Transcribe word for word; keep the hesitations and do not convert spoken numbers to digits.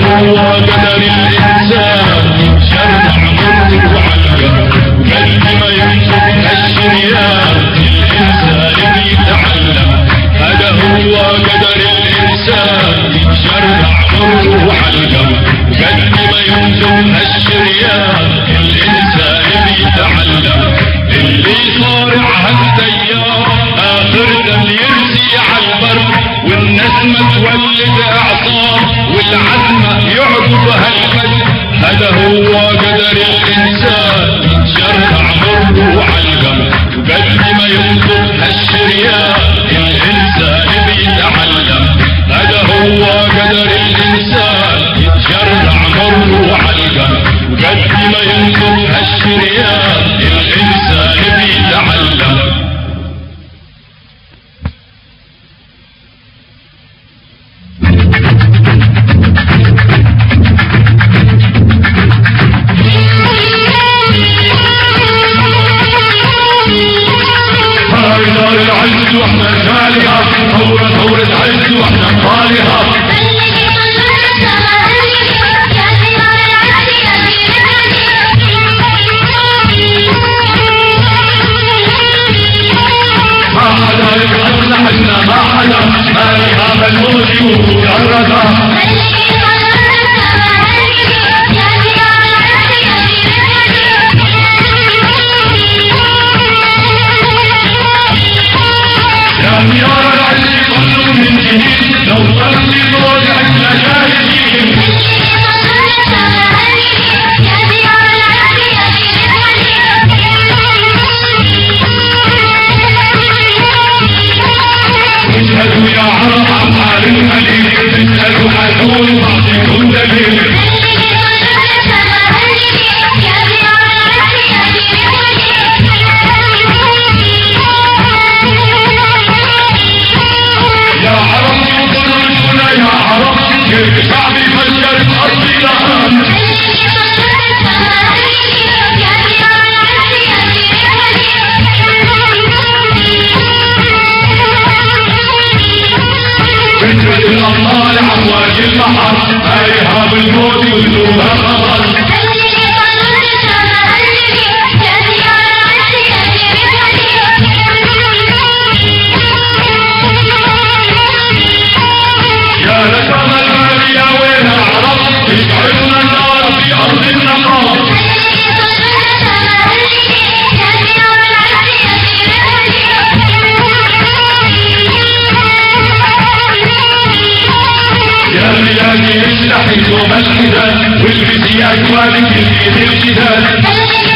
هو قدر الإنسان شرع مر وعلقة قلب ما ينفق هالشريان الإنسان بيتعلم هذا هو قدر الإنسان شرع مر وعلقة قلب ما ينفق هالشريان الإنسان بيتعلم اللي صارع هالتيار آخر دم يرسي عالبر والنسمة تولد إعصار والعزمة يعقب هالمجد هذا هو قدر الإنسان شرع مر وعلقم وقد ما ينطق هالشريان الإنسان بيتعلم هذا هو قدر الإنسان شرع مر وعلقم وقد ما ينطق هالشريان الإنسان بيتعلم العز واحنا نالها ثورة ثورة عز واحنا نطالها ما حدا يقدرنا حنا ما حدا ما لها ملموس ومجردها يا العزيز كله من جديد لو صلي طول عنا شاهدين اسألوا يا عرب عن حال الخليل اسألوا حلول بعضكم دليل شعبي فجر أرضي لهم بنت الأبطال عواج البحر هايها بالموت وذنوبها خطر يا لكم يا وين العرب يشعلون النار في أرض النقاب يا رجال يستحي يوم القتال والفتيات والك في الجدال